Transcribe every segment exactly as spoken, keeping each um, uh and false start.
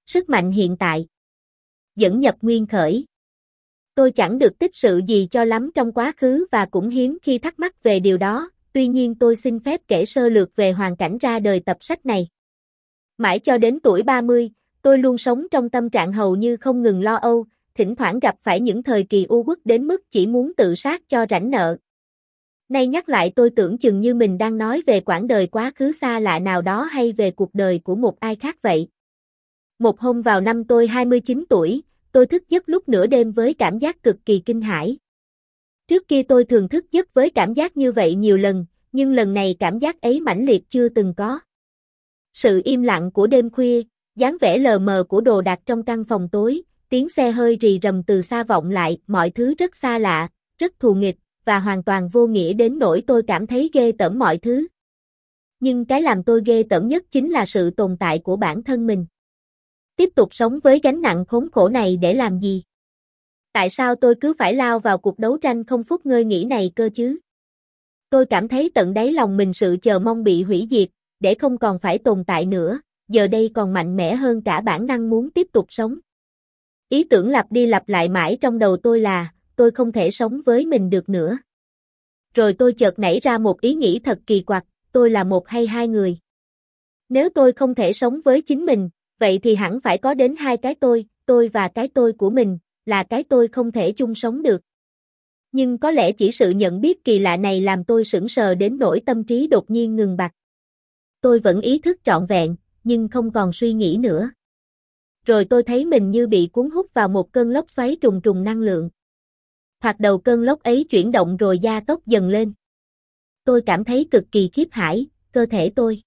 Sức mạnh hiện tại. Dẫn nhập nguyên khởi. Tôi chẳng được tích sự gì cho lắm trong quá khứ và cũng hiếm khi thắc mắc về điều đó, tuy nhiên tôi xin phép kể sơ lược về hoàn cảnh ra đời tập sách này. Mãi cho đến tuổi ba mươi, tôi luôn sống trong tâm trạng hầu như không ngừng lo âu, thỉnh thoảng gặp phải những thời kỳ u uất đến mức chỉ muốn tự sát cho rảnh nợ. Nay nhắc lại tôi tưởng chừng như mình đang nói về quãng đời quá khứ xa lạ nào đó hay về cuộc đời của một ai khác vậy. Một hôm vào năm tôi hai mươi chín tuổi, tôi thức giấc lúc nửa đêm với cảm giác cực kỳ kinh hãi. Trước kia tôi thường thức giấc với cảm giác như vậy nhiều lần, nhưng lần này cảm giác ấy mãnh liệt chưa từng có. Sự im lặng của đêm khuya, dáng vẻ lờ mờ của đồ đạc trong căn phòng tối, tiếng xe hơi rì rầm từ xa vọng lại, mọi thứ rất xa lạ, rất thù nghịch, và hoàn toàn vô nghĩa đến nỗi tôi cảm thấy ghê tởm mọi thứ. Nhưng cái làm tôi ghê tởm nhất chính là sự tồn tại của bản thân mình. Tiếp tục sống với gánh nặng khốn khổ này để làm gì? Tại sao tôi cứ phải lao vào cuộc đấu tranh không phút ngơi nghỉ này cơ chứ? Tôi cảm thấy tận đáy lòng mình sự chờ mong bị hủy diệt, để không còn phải tồn tại nữa, giờ đây còn mạnh mẽ hơn cả bản năng muốn tiếp tục sống. Ý tưởng lặp đi lặp lại mãi trong đầu tôi là, tôi không thể sống với mình được nữa. Rồi tôi chợt nảy ra một ý nghĩ thật kỳ quặc, tôi là một hay hai người? Nếu tôi không thể sống với chính mình, vậy thì hẳn phải có đến hai cái tôi, tôi và cái tôi của mình, là cái tôi không thể chung sống được. Nhưng có lẽ chỉ sự nhận biết kỳ lạ này làm tôi sững sờ đến nỗi tâm trí đột nhiên ngừng bặt. Tôi vẫn ý thức trọn vẹn, nhưng không còn suy nghĩ nữa. Rồi tôi thấy mình như bị cuốn hút vào một cơn lốc xoáy trùng trùng năng lượng. Thoạt đầu cơn lốc ấy chuyển động rồi gia tốc dần lên. Tôi cảm thấy cực kỳ khiếp hãi, cơ thể tôi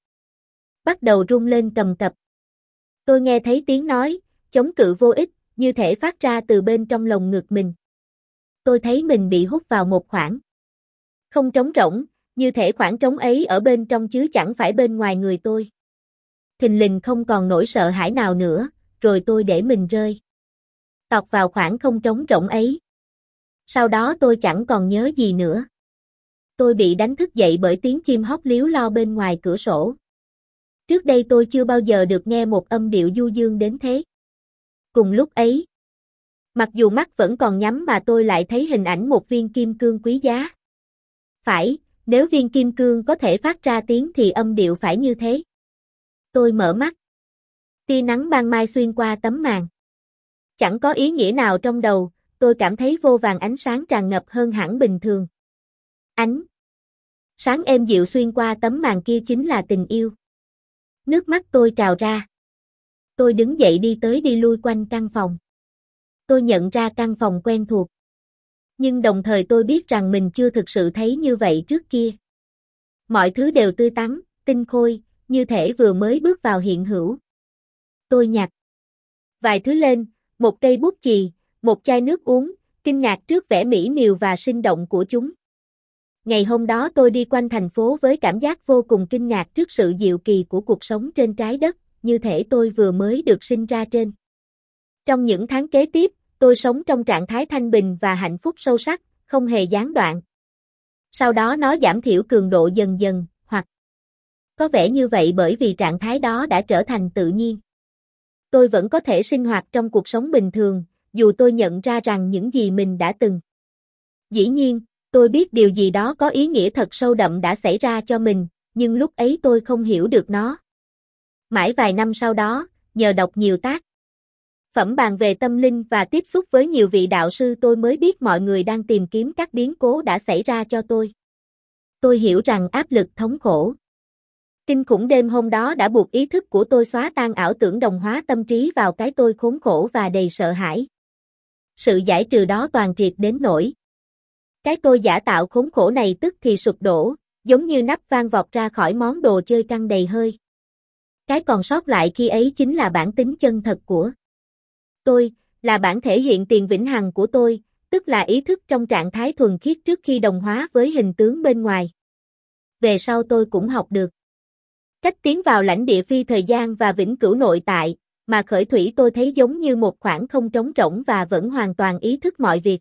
bắt đầu rung lên cầm cập. Tôi nghe thấy tiếng nói, chống cự vô ích, như thể phát ra từ bên trong lồng ngực mình. Tôi thấy mình bị hút vào một khoảng không trống rỗng, như thể khoảng trống ấy ở bên trong chứ chẳng phải bên ngoài người tôi. Thình lình không còn nỗi sợ hãi nào nữa, rồi tôi để mình rơi tọt vào khoảng không trống rỗng ấy. Sau đó tôi chẳng còn nhớ gì nữa. Tôi bị đánh thức dậy bởi tiếng chim hót líu lo bên ngoài cửa sổ. Trước đây tôi chưa bao giờ được nghe một âm điệu du dương đến thế. Cùng lúc ấy, mặc dù mắt vẫn còn nhắm mà tôi lại thấy hình ảnh một viên kim cương quý giá. Phải, nếu viên kim cương có thể phát ra tiếng thì âm điệu phải như thế. Tôi mở mắt. Tia nắng ban mai xuyên qua tấm màn. Chẳng có ý nghĩa nào trong đầu, tôi cảm thấy vô vàn ánh sáng tràn ngập hơn hẳn bình thường. Ánh sáng êm dịu xuyên qua tấm màn kia chính là tình yêu. Nước mắt tôi trào ra. Tôi đứng dậy đi tới đi lui quanh căn phòng. Tôi nhận ra căn phòng quen thuộc. Nhưng đồng thời tôi biết rằng mình chưa thực sự thấy như vậy trước kia. Mọi thứ đều tươi tắn, tinh khôi, như thể vừa mới bước vào hiện hữu. Tôi nhặt vài thứ lên, một cây bút chì, một chai nước uống, kinh ngạc trước vẻ mỹ miều và sinh động của chúng. Ngày hôm đó tôi đi quanh thành phố với cảm giác vô cùng kinh ngạc trước sự diệu kỳ của cuộc sống trên trái đất, như thể tôi vừa mới được sinh ra trên. Trong những tháng kế tiếp, tôi sống trong trạng thái thanh bình và hạnh phúc sâu sắc, không hề gián đoạn. Sau đó nó giảm thiểu cường độ dần dần, hoặc có vẻ như vậy bởi vì trạng thái đó đã trở thành tự nhiên. Tôi vẫn có thể sinh hoạt trong cuộc sống bình thường, dù tôi nhận ra rằng những gì mình đã từng. Dĩ nhiên, tôi biết điều gì đó có ý nghĩa thật sâu đậm đã xảy ra cho mình, nhưng lúc ấy tôi không hiểu được nó. Mãi vài năm sau đó, nhờ đọc nhiều tác phẩm bàn về tâm linh và tiếp xúc với nhiều vị đạo sư tôi mới biết mọi người đang tìm kiếm các biến cố đã xảy ra cho tôi. Tôi hiểu rằng áp lực thống khổ kinh khủng đêm hôm đó đã buộc ý thức của tôi xóa tan ảo tưởng đồng hóa tâm trí vào cái tôi khốn khổ và đầy sợ hãi. Sự giải trừ đó toàn triệt đến nỗi cái tôi giả tạo khốn khổ này tức thì sụp đổ, giống như nắp vang vọt ra khỏi món đồ chơi căng đầy hơi. Cái còn sót lại khi ấy chính là bản tính chân thật của tôi, là bản thể hiện tiền vĩnh hằng của tôi, tức là ý thức trong trạng thái thuần khiết trước khi đồng hóa với hình tướng bên ngoài. Về sau tôi cũng học được cách tiến vào lãnh địa phi thời gian và vĩnh cửu nội tại, mà khởi thủy tôi thấy giống như một khoảng không trống rỗng và vẫn hoàn toàn ý thức mọi việc.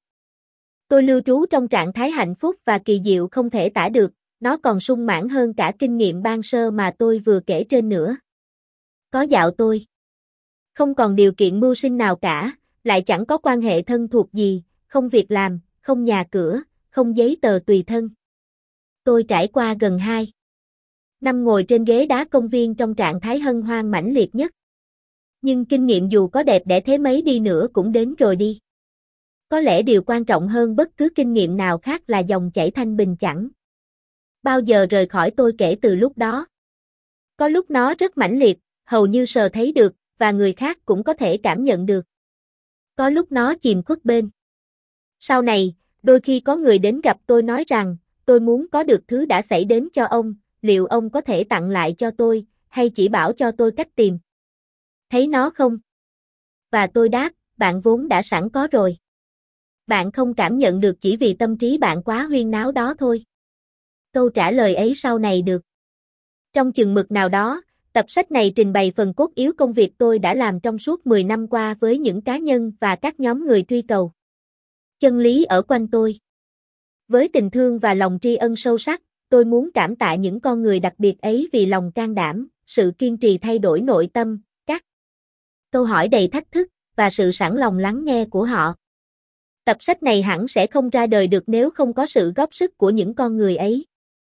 Tôi lưu trú trong trạng thái hạnh phúc và kỳ diệu không thể tả được, nó còn sung mãn hơn cả kinh nghiệm ban sơ mà tôi vừa kể trên nữa. Có dạo tôi Không còn điều kiện mưu sinh nào cả, lại chẳng có quan hệ thân thuộc gì, không việc làm, không nhà cửa, không giấy tờ tùy thân. Tôi trải qua gần hai năm ngồi trên ghế đá công viên trong trạng thái hân hoan mãnh liệt nhất. Nhưng kinh nghiệm dù có đẹp đẽ thế mấy đi nữa cũng đến rồi đi. Có lẽ điều quan trọng hơn bất cứ kinh nghiệm nào khác là dòng chảy thanh bình chẳng bao giờ rời khỏi tôi kể từ lúc đó. Có lúc nó rất mãnh liệt, hầu như sờ thấy được, và người khác cũng có thể cảm nhận được. Có lúc nó chìm khuất bên. Sau này, đôi khi có người đến gặp tôi nói rằng, tôi muốn có được thứ đã xảy đến cho ông, liệu ông có thể tặng lại cho tôi, hay chỉ bảo cho tôi cách tìm thấy nó không? Và tôi đáp, bạn vốn đã sẵn có rồi. Bạn không cảm nhận được chỉ vì tâm trí bạn quá huyên náo đó thôi. Câu trả lời ấy sau này được. Trong chừng mực nào đó, tập sách này trình bày phần cốt yếu công việc tôi đã làm trong suốt mười năm qua với những cá nhân và các nhóm người truy cầu chân lý ở quanh tôi. Với tình thương và lòng tri ân sâu sắc, tôi muốn cảm tạ những con người đặc biệt ấy vì lòng can đảm, sự kiên trì thay đổi nội tâm, các câu hỏi đầy thách thức, và sự sẵn lòng lắng nghe của họ. Tập sách này hẳn sẽ không ra đời được nếu không có sự góp sức của những con người ấy.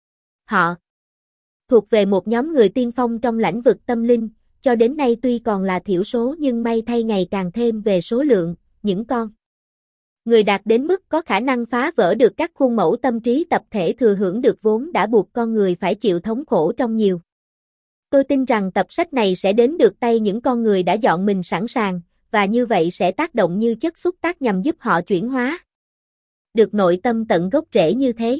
Họ thuộc về một nhóm người tiên phong trong lĩnh vực tâm linh, cho đến nay tuy còn là thiểu số nhưng may thay ngày càng thêm về số lượng, những con người đạt đến mức có khả năng phá vỡ được các khuôn mẫu tâm trí tập thể thừa hưởng được vốn đã buộc con người phải chịu thống khổ trong nhiều. Tôi tin rằng tập sách này sẽ đến được tay những con người đã dọn mình sẵn sàng, và như vậy sẽ tác động như chất xúc tác nhằm giúp họ chuyển hóa được nội tâm tận gốc rễ như thế.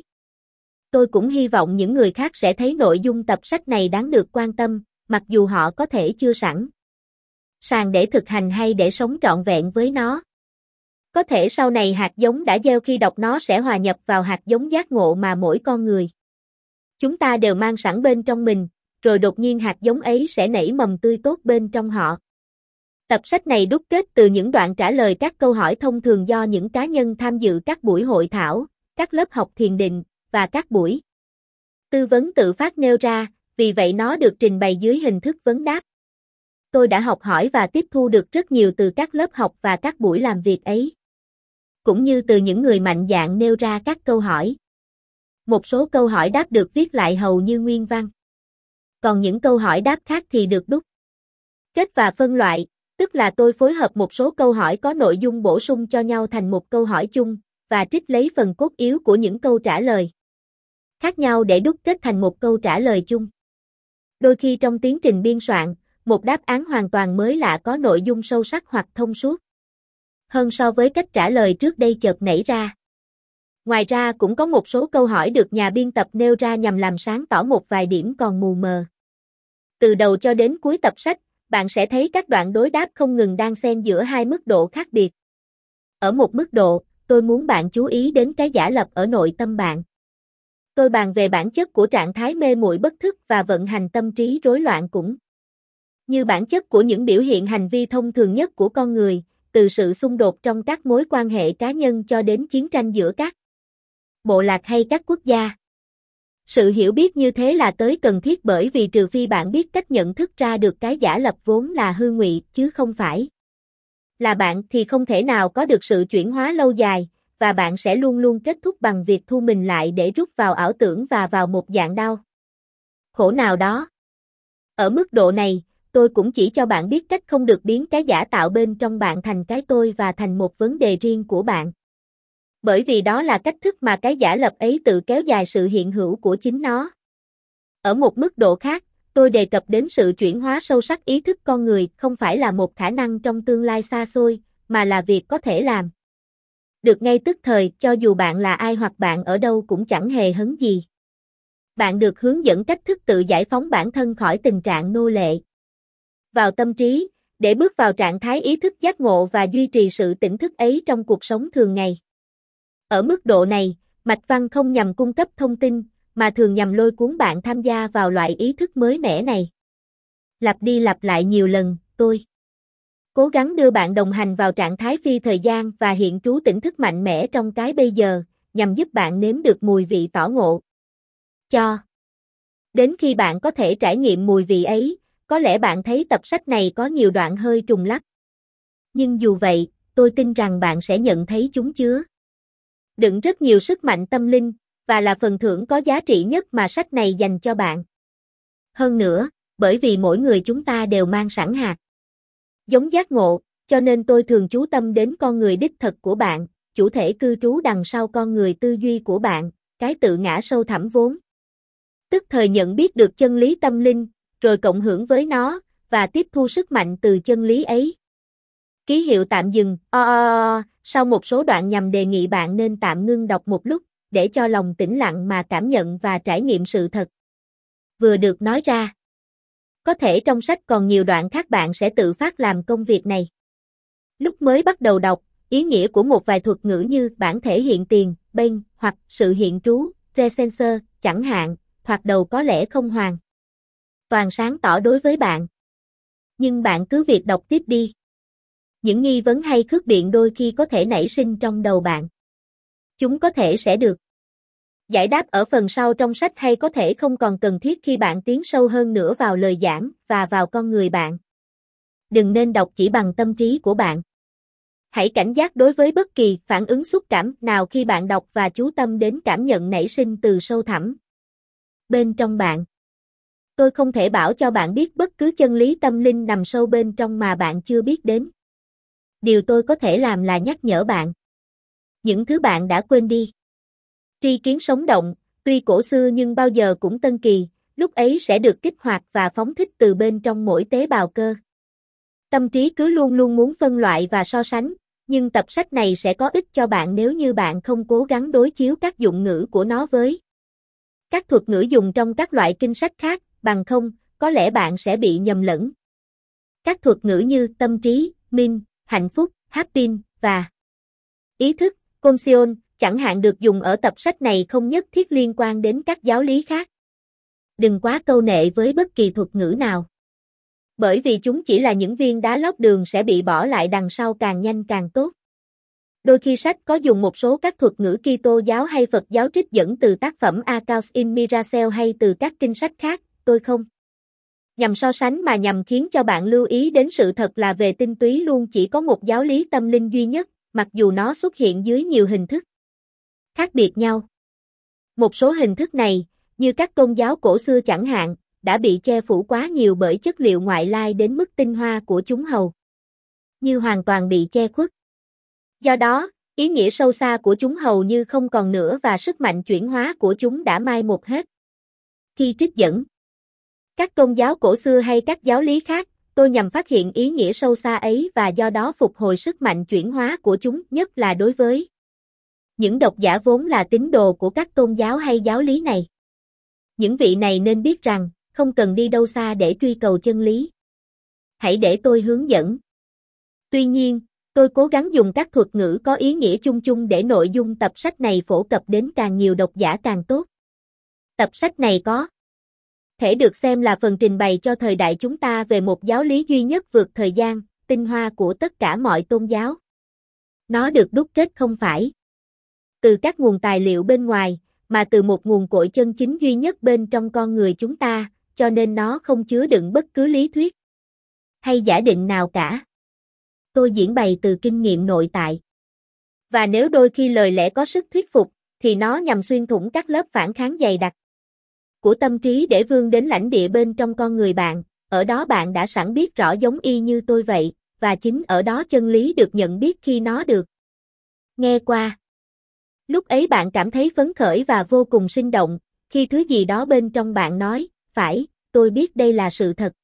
Tôi cũng hy vọng những người khác sẽ thấy nội dung tập sách này đáng được quan tâm, mặc dù họ có thể chưa sẵn sàng để thực hành hay để sống trọn vẹn với nó. Có thể sau này hạt giống đã gieo khi đọc nó sẽ hòa nhập vào hạt giống giác ngộ mà mỗi con người chúng ta đều mang sẵn bên trong mình, rồi đột nhiên hạt giống ấy sẽ nảy mầm tươi tốt bên trong họ. Tập sách này đúc kết từ những đoạn trả lời các câu hỏi thông thường do những cá nhân tham dự các buổi hội thảo, các lớp học thiền định, và các buổi tư vấn tự phát nêu ra, vì vậy nó được trình bày dưới hình thức vấn đáp. Tôi đã học hỏi và tiếp thu được rất nhiều từ các lớp học và các buổi làm việc ấy, cũng như từ những người mạnh dạn nêu ra các câu hỏi. Một số câu hỏi đáp được viết lại hầu như nguyên văn. Còn những câu hỏi đáp khác thì được đúc kết và phân loại, tức là tôi phối hợp một số câu hỏi có nội dung bổ sung cho nhau thành một câu hỏi chung, và trích lấy phần cốt yếu của những câu trả lời khác nhau để đúc kết thành một câu trả lời chung. Đôi khi trong tiến trình biên soạn, một đáp án hoàn toàn mới lạ có nội dung sâu sắc hoặc thông suốt hơn so với cách trả lời trước đây chợt nảy ra. Ngoài ra cũng có một số câu hỏi được nhà biên tập nêu ra nhằm làm sáng tỏ một vài điểm còn mù mờ. Từ đầu cho đến cuối tập sách, bạn sẽ thấy các đoạn đối đáp không ngừng đan xen giữa hai mức độ khác biệt. Ở một mức độ, tôi muốn bạn chú ý đến cái giả lập ở nội tâm bạn. Tôi bàn về bản chất của trạng thái mê muội bất thức và vận hành tâm trí rối loạn cũng như bản chất của những biểu hiện hành vi thông thường nhất của con người, từ sự xung đột trong các mối quan hệ cá nhân cho đến chiến tranh giữa các bộ lạc hay các quốc gia. Sự hiểu biết như thế là tới cần thiết bởi vì trừ phi bạn biết cách nhận thức ra được cái giả lập vốn là hư ngụy chứ không phải là bạn thì không thể nào có được sự chuyển hóa lâu dài, và bạn sẽ luôn luôn kết thúc bằng việc thu mình lại để rút vào ảo tưởng và vào một dạng đau khổ nào đó. Ở mức độ này, tôi cũng chỉ cho bạn biết cách không được biến cái giả tạo bên trong bạn thành cái tôi và thành một vấn đề riêng của bạn. Bởi vì đó là cách thức mà cái giả lập ấy tự kéo dài sự hiện hữu của chính nó. Ở một mức độ khác, tôi đề cập đến sự chuyển hóa sâu sắc ý thức con người không phải là một khả năng trong tương lai xa xôi, mà là việc có thể làm được ngay tức thời, cho dù bạn là ai hoặc bạn ở đâu cũng chẳng hề hấn gì. Bạn được hướng dẫn cách thức tự giải phóng bản thân khỏi tình trạng nô lệ vào tâm trí, để bước vào trạng thái ý thức giác ngộ và duy trì sự tỉnh thức ấy trong cuộc sống thường ngày. Ở mức độ này, mạch văn không nhằm cung cấp thông tin, mà thường nhằm lôi cuốn bạn tham gia vào loại ý thức mới mẻ này. Lặp đi lặp lại nhiều lần, tôi cố gắng đưa bạn đồng hành vào trạng thái phi thời gian và hiện trú tỉnh thức mạnh mẽ trong cái bây giờ, nhằm giúp bạn nếm được mùi vị tỏ ngộ. Cho đến khi bạn có thể trải nghiệm mùi vị ấy, có lẽ bạn thấy tập sách này có nhiều đoạn hơi trùng lắp. Nhưng dù vậy, tôi tin rằng bạn sẽ nhận thấy chúng chứa đựng rất nhiều sức mạnh tâm linh, và là phần thưởng có giá trị nhất mà sách này dành cho bạn. Hơn nữa, bởi vì mỗi người chúng ta đều mang sẵn hạt giống giác ngộ, cho nên tôi thường chú tâm đến con người đích thực của bạn, chủ thể cư trú đằng sau con người tư duy của bạn, cái tự ngã sâu thẳm vốn tức thời nhận biết được chân lý tâm linh, rồi cộng hưởng với nó, và tiếp thu sức mạnh từ chân lý ấy. Ký hiệu tạm dừng, o, o, o, sau một số đoạn nhằm đề nghị bạn nên tạm ngưng đọc một lúc, để cho lòng tĩnh lặng mà cảm nhận và trải nghiệm sự thật vừa được nói ra. Có thể trong sách còn nhiều đoạn khác bạn sẽ tự phát làm công việc này. Lúc mới bắt đầu đọc, ý nghĩa của một vài thuật ngữ như bản thể hiện tiền, bên, hoặc sự hiện trú, presence, chẳng hạn, thoạt đầu có lẽ không hoàn toàn sáng tỏ đối với bạn. Nhưng bạn cứ việc đọc tiếp đi. Những nghi vấn hay khước biện đôi khi có thể nảy sinh trong đầu bạn. Chúng có thể sẽ được giải đáp ở phần sau trong sách, hay có thể không còn cần thiết khi bạn tiến sâu hơn nữa vào lời giảng và vào con người bạn. Đừng nên đọc chỉ bằng tâm trí của bạn. Hãy cảnh giác đối với bất kỳ phản ứng xúc cảm nào khi bạn đọc và chú tâm đến cảm nhận nảy sinh từ sâu thẳm bên trong bạn. Tôi không thể bảo cho bạn biết bất cứ chân lý tâm linh nằm sâu bên trong mà bạn chưa biết đến. Điều tôi có thể làm là nhắc nhở bạn những thứ bạn đã quên đi. Tri kiến sống động, tuy cổ xưa nhưng bao giờ cũng tân kỳ, lúc ấy sẽ được kích hoạt và phóng thích từ bên trong mỗi tế bào cơ. Tâm trí cứ luôn luôn muốn phân loại và so sánh, nhưng tập sách này sẽ có ích cho bạn nếu như bạn không cố gắng đối chiếu các dụng ngữ của nó với các thuật ngữ dùng trong các loại kinh sách khác, bằng không, có lẽ bạn sẽ bị nhầm lẫn. Các thuật ngữ như tâm trí, minh, hạnh phúc, happiness và ý thức, conscious, chẳng hạn được dùng ở tập sách này không nhất thiết liên quan đến các giáo lý khác. Đừng quá câu nệ với bất kỳ thuật ngữ nào, bởi vì chúng chỉ là những viên đá lót đường sẽ bị bỏ lại đằng sau càng nhanh càng tốt. Đôi khi sách có dùng một số các thuật ngữ Kitô giáo hay Phật giáo trích dẫn từ tác phẩm A Course in Miracles hay từ các kinh sách khác, tôi không nhằm so sánh mà nhằm khiến cho bạn lưu ý đến sự thật là về tinh túy luôn chỉ có một giáo lý tâm linh duy nhất, mặc dù nó xuất hiện dưới nhiều hình thức khác biệt nhau. Một số hình thức này, như các tôn giáo cổ xưa chẳng hạn, đã bị che phủ quá nhiều bởi chất liệu ngoại lai đến mức tinh hoa của chúng hầu như hoàn toàn bị che khuất. Do đó, ý nghĩa sâu xa của chúng hầu như không còn nữa và sức mạnh chuyển hóa của chúng đã mai một hết. Khi trích dẫn các tôn giáo cổ xưa hay các giáo lý khác, tôi nhằm phát hiện ý nghĩa sâu xa ấy và do đó phục hồi sức mạnh chuyển hóa của chúng, nhất là đối với những độc giả vốn là tín đồ của các tôn giáo hay giáo lý này. Những vị này nên biết rằng, không cần đi đâu xa để truy cầu chân lý. Hãy để tôi hướng dẫn. Tuy nhiên, tôi cố gắng dùng các thuật ngữ có ý nghĩa chung chung để nội dung tập sách này phổ cập đến càng nhiều độc giả càng tốt. Tập sách này có thể được xem là phần trình bày cho thời đại chúng ta về một giáo lý duy nhất vượt thời gian, tinh hoa của tất cả mọi tôn giáo. Nó được đúc kết không phải từ các nguồn tài liệu bên ngoài, mà từ một nguồn cội chân chính duy nhất bên trong con người chúng ta, cho nên nó không chứa đựng bất cứ lý thuyết hay giả định nào cả. Tôi diễn bày từ kinh nghiệm nội tại. Và nếu đôi khi lời lẽ có sức thuyết phục, thì nó nhằm xuyên thủng các lớp phản kháng dày đặc của tâm trí để vươn đến lãnh địa bên trong con người bạn. Ở đó bạn đã sẵn biết rõ giống y như tôi vậy, và chính ở đó chân lý được nhận biết khi nó được nghe qua. Lúc ấy bạn cảm thấy phấn khởi và vô cùng sinh động, khi thứ gì đó bên trong bạn nói, phải, tôi biết đây là sự thật.